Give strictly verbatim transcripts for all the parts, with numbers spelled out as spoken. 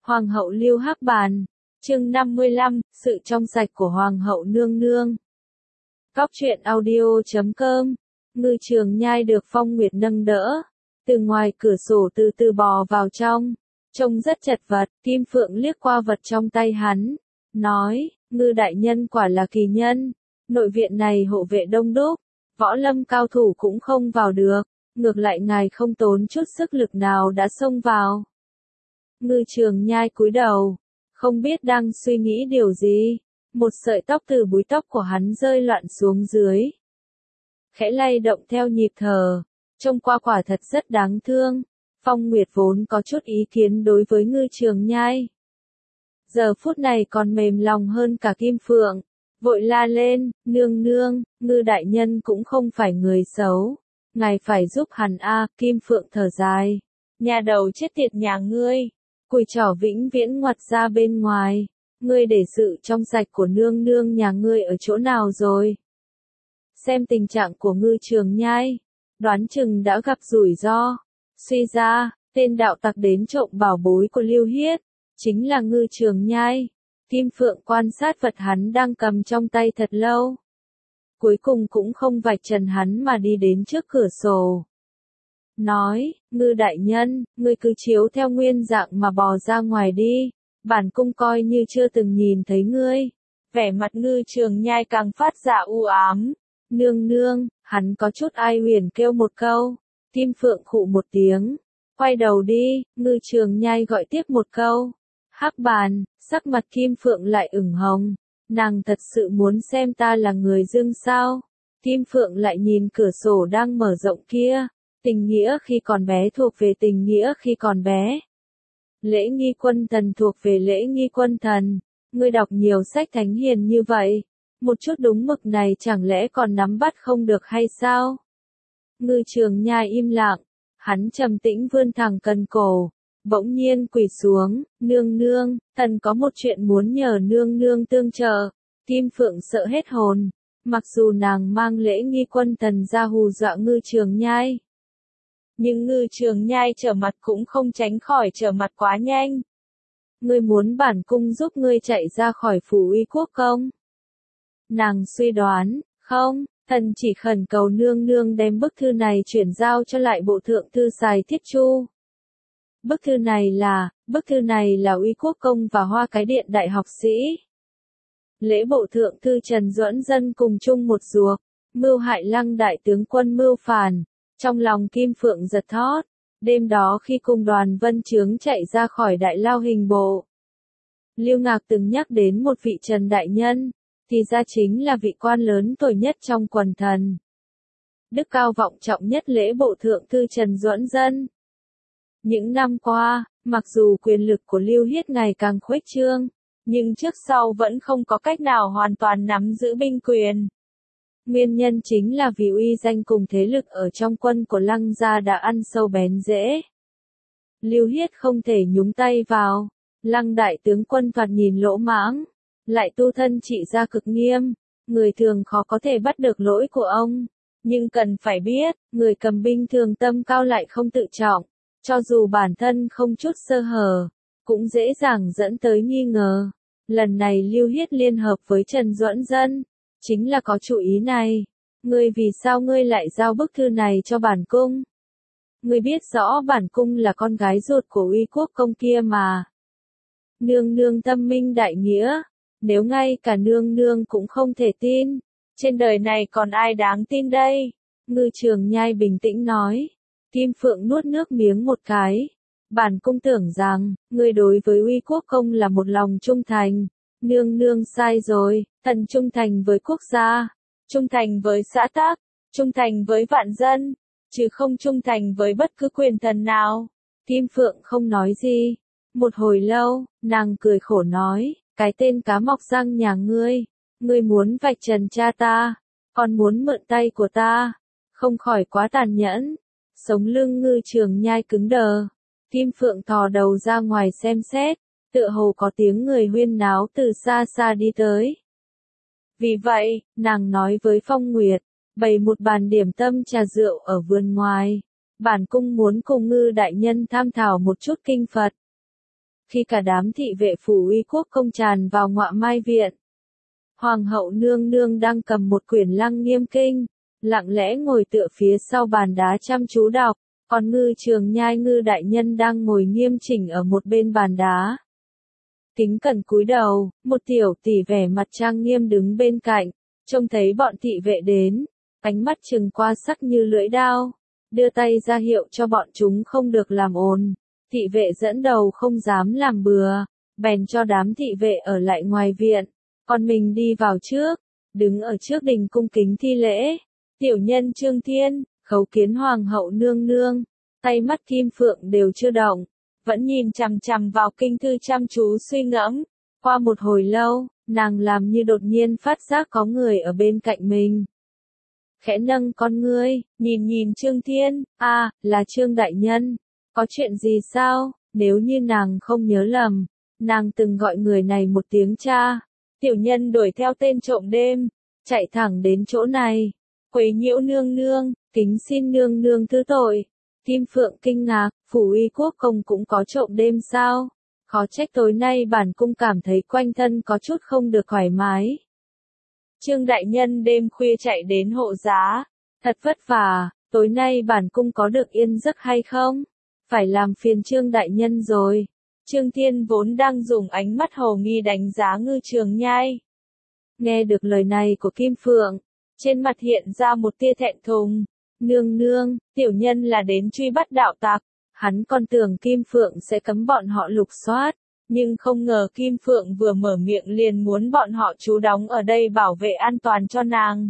Hoàng hậu Lưu Hắc Bàn, chương năm mươi lăm, sự trong sạch của Hoàng hậu nương nương. Cóc truyện audio chấm com, Ngư Trường Nhai được Phong Nguyệt nâng đỡ, từ ngoài cửa sổ từ từ bò vào trong, trông rất chật vật. Kim Phượng liếc qua vật trong tay hắn, nói, Ngư đại nhân quả là kỳ nhân, nội viện này hộ vệ đông đúc, võ lâm cao thủ cũng không vào được, ngược lại ngài không tốn chút sức lực nào đã xông vào. Ngư Trường Nhai cúi đầu, không biết đang suy nghĩ điều gì, một sợi tóc từ búi tóc của hắn rơi loạn xuống dưới, khẽ lay động theo nhịp thở, trông qua quả thật rất đáng thương. Phong Nguyệt vốn có chút ý kiến đối với Ngư Trường Nhai, giờ phút này còn mềm lòng hơn cả Kim Phượng, vội la lên, nương nương, Ngư đại nhân cũng không phải người xấu, ngài phải giúp hắn a. Kim Phượng thở dài, nhà đầu chết tiệt nhà ngươi, cùi trỏ vĩnh viễn ngoặt ra bên ngoài, ngươi để sự trong sạch của nương nương nhà ngươi ở chỗ nào rồi? Xem tình trạng của Ngư Trường Nhai, đoán chừng đã gặp rủi ro. Suy ra, tên đạo tặc đến trộm bảo bối của Lưu Hiết, chính là Ngư Trường Nhai. Kim Phượng quan sát vật hắn đang cầm trong tay thật lâu, cuối cùng cũng không vạch trần hắn mà đi đến trước cửa sổ. Nói, Ngư đại nhân, ngươi cứ chiếu theo nguyên dạng mà bò ra ngoài đi, bản cung coi như chưa từng nhìn thấy ngươi. Vẻ mặt Ngư Trường Nhai càng phát ra u ám. Nương nương, hắn có chút ai huyền kêu một câu. Kim Phượng khụ một tiếng, quay đầu đi. Ngư Trường Nhai gọi tiếp một câu. Hắc Bàn, sắc mặt Kim Phượng lại ửng hồng. Nàng thật sự muốn xem ta là người dưng sao? Kim Phượng lại nhìn cửa sổ đang mở rộng kia. Tình nghĩa khi còn bé thuộc về tình nghĩa khi còn bé. Lễ nghi quân thần thuộc về lễ nghi quân thần. Ngươi đọc nhiều sách thánh hiền như vậy, một chút đúng mực này chẳng lẽ còn nắm bắt không được hay sao? Ngư Trường Nhai im lặng, hắn trầm tĩnh vươn thẳng cần cổ, bỗng nhiên quỳ xuống, nương nương, thần có một chuyện muốn nhờ nương nương tương trợ. Kim Phượng sợ hết hồn, mặc dù nàng mang lễ nghi quân thần ra hù dọa Ngư Trường Nhai, nhưng Ngư Trường Nhai trở mặt cũng không tránh khỏi trở mặt quá nhanh. Ngươi muốn bản cung giúp ngươi chạy ra khỏi phủ Uy Quốc không? Nàng suy đoán, không, thần chỉ khẩn cầu nương nương đem bức thư này chuyển giao cho lại bộ thượng thư Sài Thiết Chu. Bức thư này là, bức thư này là Uy Quốc công và Hoa Cái Điện đại học sĩ. Lễ bộ thượng thư Trần Duẫn Dân cùng chung một ruột, mưu hại Lăng đại tướng quân mưu phản. Trong lòng Kim Phượng giật thót, đêm đó khi cùng đoàn Vân Chướng chạy ra khỏi đại lao hình bộ, Lưu Ngạc từng nhắc đến một vị Trần đại nhân, thì ra chính là vị quan lớn tuổi nhất trong quần thần. Đức cao vọng trọng nhất lễ bộ thượng thư Trần Duẫn Dân. Những năm qua, mặc dù quyền lực của Lưu Hiết ngày càng khuếch trương, nhưng trước sau vẫn không có cách nào hoàn toàn nắm giữ binh quyền. Nguyên nhân chính là vì uy danh cùng thế lực ở trong quân của Lăng gia đã ăn sâu bén rễ. Lưu Hiết không thể nhúng tay vào. Lăng đại tướng quân thoạt nhìn lỗ mãng, lại tu thân trị gia cực nghiêm, người thường khó có thể bắt được lỗi của ông. Nhưng cần phải biết, người cầm binh thường tâm cao lại không tự trọng, cho dù bản thân không chút sơ hở, cũng dễ dàng dẫn tới nghi ngờ. Lần này Lưu Hiết liên hợp với Trần Duẫn Dân, chính là có chủ ý này. Ngươi vì sao ngươi lại giao bức thư này cho bản cung? Ngươi biết rõ bản cung là con gái ruột của Uy Quốc công kia mà. Nương nương tâm minh đại nghĩa, nếu ngay cả nương nương cũng không thể tin, trên đời này còn ai đáng tin đây? Ngư Trường Nhai bình tĩnh nói. Kim Phượng nuốt nước miếng một cái. Bản cung tưởng rằng, ngươi đối với Uy Quốc công là một lòng trung thành. Nương nương sai rồi, thần trung thành với quốc gia, trung thành với xã tắc, trung thành với vạn dân, chứ không trung thành với bất cứ quyền thần nào. Kim Phượng không nói gì. Một hồi lâu, nàng cười khổ nói, cái tên cá mọc răng nhà ngươi, ngươi muốn vạch trần cha ta, còn muốn mượn tay của ta, không khỏi quá tàn nhẫn. Sống lưng Ngư Trường Nhai cứng đờ. Kim Phượng thò đầu ra ngoài xem xét, tựa hồ có tiếng người huyên náo từ xa xa đi tới. Vì vậy, nàng nói với Phong Nguyệt, bày một bàn điểm tâm trà rượu ở vườn ngoài. Bản cung muốn cùng Ngư đại nhân tham thảo một chút kinh Phật. Khi cả đám thị vệ phủ uy quốc công tràn vào Ngọa Mai viện, Hoàng hậu nương nương đang cầm một quyển Lăng Nghiêm Kinh, lặng lẽ ngồi tựa phía sau bàn đá chăm chú đọc, còn Ngư Trường Nhai Ngư đại nhân đang ngồi nghiêm chỉnh ở một bên bàn đá. Kính cẩn cúi đầu, một tiểu tỷ vẻ mặt trang nghiêm đứng bên cạnh, trông thấy bọn thị vệ đến, ánh mắt trừng qua sắc như lưỡi đao, đưa tay ra hiệu cho bọn chúng không được làm ồn. Thị vệ dẫn đầu không dám làm bừa, bèn cho đám thị vệ ở lại ngoài viện, còn mình đi vào trước, đứng ở trước đình cung kính thi lễ. Tiểu nhân Trương Thiên, khấu kiến Hoàng hậu nương nương, tay mắt Kim Phượng đều chưa động, vẫn nhìn chằm chằm vào kinh thư chăm chú suy ngẫm. Qua một hồi lâu, nàng làm như đột nhiên phát giác có người ở bên cạnh mình. Khẽ nâng con ngươi, nhìn nhìn Trương Thiên, a, à, là Trương đại nhân, có chuyện gì sao? Nếu như nàng không nhớ lầm, nàng từng gọi người này một tiếng cha. Tiểu nhân đuổi theo tên trộm đêm, chạy thẳng đến chỗ này, quấy nhiễu nương nương, kính xin nương nương thứ tội. Kim Phượng kinh ngạc, phủ uy quốc công cũng có trộm đêm sao? Khó trách tối nay bản cung cảm thấy quanh thân có chút không được thoải mái. Trương đại nhân đêm khuya chạy đến hộ giá, thật vất vả, tối nay bản cung có được yên giấc hay không? Phải làm phiền Trương đại nhân rồi. Trương Thiên vốn đang dùng ánh mắt hồ nghi đánh giá Ngư Trường Nhai. Nghe được lời này của Kim Phượng, trên mặt hiện ra một tia thẹn thùng. Nương nương, tiểu nhân là đến truy bắt đạo tặc. Hắn còn tưởng Kim Phượng sẽ cấm bọn họ lục soát, nhưng không ngờ Kim Phượng vừa mở miệng liền muốn bọn họ trú đóng ở đây bảo vệ an toàn cho nàng.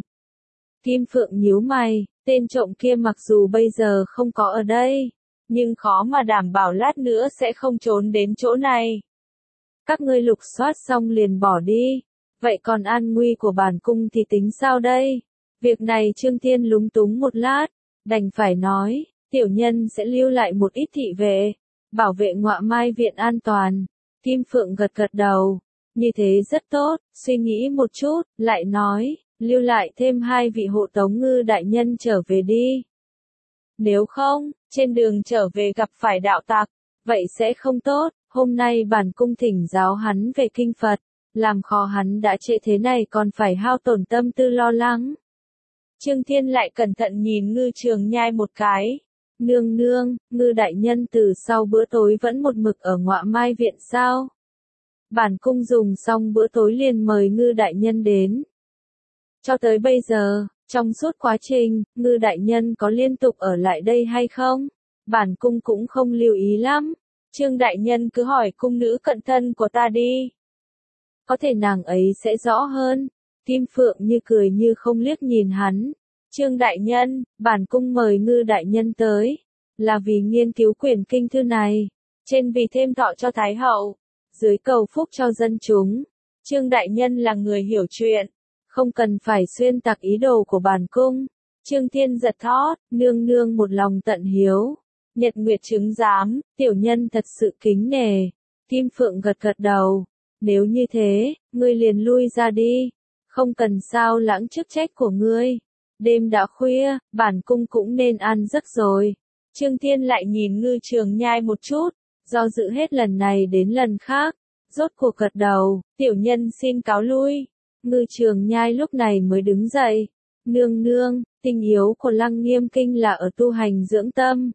Kim Phượng nhíu mày, tên trộm kia mặc dù bây giờ không có ở đây, nhưng khó mà đảm bảo lát nữa sẽ không trốn đến chỗ này. Các ngươi lục soát xong liền bỏ đi, vậy còn an nguy của bản cung thì tính sao đây? Việc này Trương Thiên lúng túng một lát, đành phải nói, tiểu nhân sẽ lưu lại một ít thị vệ, bảo vệ Ngọa Mai viện an toàn. Kim Phượng gật gật đầu, như thế rất tốt, suy nghĩ một chút, lại nói, lưu lại thêm hai vị hộ tống Ngư đại nhân trở về đi. Nếu không, trên đường trở về gặp phải đạo tặc, vậy sẽ không tốt. Hôm nay bản cung thỉnh giáo hắn về kinh Phật, làm khó hắn đã trễ thế này còn phải hao tổn tâm tư lo lắng. Trương Thiên lại cẩn thận nhìn Ngư Trường Nhai một cái. Nương nương, Ngư đại nhân từ sau bữa tối vẫn một mực ở Ngọa Mai viện sao? Bản cung dùng xong bữa tối liền mời Ngư đại nhân đến. Cho tới bây giờ, trong suốt quá trình, Ngư đại nhân có liên tục ở lại đây hay không? Bản cung cũng không lưu ý lắm. Trương đại nhân cứ hỏi cung nữ cận thân của ta đi. Có thể nàng ấy sẽ rõ hơn. Kim Phượng như cười như không liếc nhìn hắn. Trương đại nhân, bản cung mời Ngư đại nhân tới, là vì nghiên cứu quyển kinh thư này, trên vì thêm thọ cho Thái hậu, dưới cầu phúc cho dân chúng. Trương đại nhân là người hiểu chuyện, không cần phải xuyên tạc ý đồ của bản cung. Trương Thiên giật thót, nương nương một lòng tận hiếu, nhật nguyệt chứng giám, tiểu nhân thật sự kính nể. Kim Phượng gật gật đầu, nếu như thế, ngươi liền lui ra đi, không cần sao lãng chức trách của ngươi. Đêm đã khuya, bản cung cũng nên ăn giấc rồi. Trương Thiên lại nhìn Ngư Trường Nhai một chút, do dự hết lần này đến lần khác, rốt cuộc gật đầu, tiểu nhân xin cáo lui. Ngư Trường Nhai lúc này mới đứng dậy. Nương nương, tình yếu của Lăng Nghiêm Kinh là ở tu hành dưỡng tâm.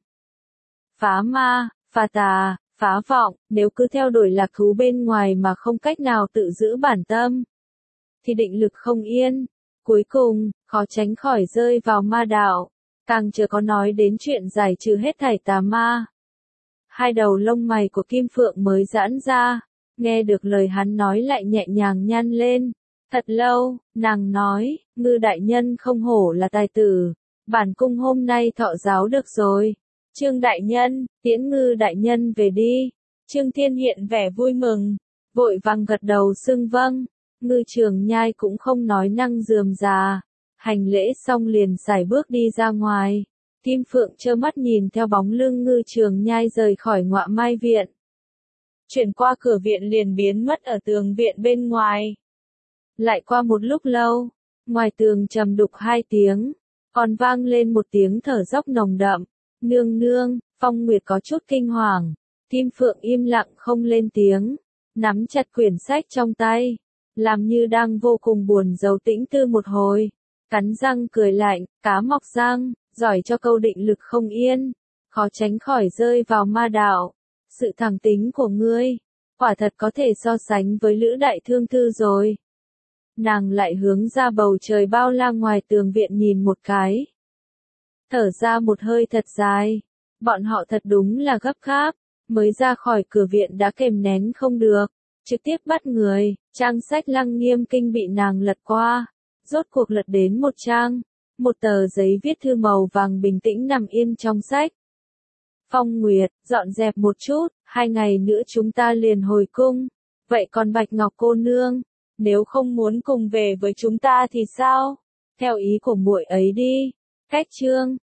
Phá ma, phá tà, phá vọng, nếu cứ theo đuổi lạc thú bên ngoài mà không cách nào tự giữ bản tâm, thì định lực không yên. Cuối cùng, khó tránh khỏi rơi vào ma đạo, càng chưa có nói đến chuyện giải trừ hết thảy tà ma. Hai đầu lông mày của Kim Phượng mới giãn ra, nghe được lời hắn nói lại nhẹ nhàng nhăn lên. Thật lâu, nàng nói, Ngư đại nhân không hổ là tài tử, bản cung hôm nay thọ giáo được rồi. Trương đại nhân, tiễn Ngư đại nhân về đi. Trương Thiên hiện vẻ vui mừng, vội vàng gật đầu xưng vâng. Ngư Trường Nhai cũng không nói năng rườm rà, hành lễ xong liền sải bước đi ra ngoài. Kim Phượng trơ mắt nhìn theo bóng lưng Ngư Trường Nhai rời khỏi Ngọa Mai viện. Chuyển qua cửa viện liền biến mất ở tường viện bên ngoài. Lại qua một lúc lâu, ngoài tường trầm đục hai tiếng, còn vang lên một tiếng thở dốc nồng đậm. Nương nương, Phong Nguyệt có chút kinh hoàng, Kim Phượng im lặng không lên tiếng, nắm chặt quyển sách trong tay, làm như đang vô cùng buồn rầu tĩnh tư một hồi, cắn răng cười lạnh, cá mọc răng, giỏi cho câu định lực không yên, khó tránh khỏi rơi vào ma đạo. Sự thẳng tính của ngươi, quả thật có thể so sánh với Lữ đại thương thư rồi. Nàng lại hướng ra bầu trời bao la ngoài tường viện nhìn một cái. Thở ra một hơi thật dài, bọn họ thật đúng là gấp gáp, mới ra khỏi cửa viện đã kềm nén không được, trực tiếp bắt người, trang sách Lăng Nghiêm Kinh bị nàng lật qua, rốt cuộc lật đến một trang, một tờ giấy viết thư màu vàng bình tĩnh nằm yên trong sách. Phong Nguyệt, dọn dẹp một chút, hai ngày nữa chúng ta liền hồi cung, vậy còn Bạch Ngọc cô nương, nếu không muốn cùng về với chúng ta thì sao? Theo ý của muội ấy đi. Cách chương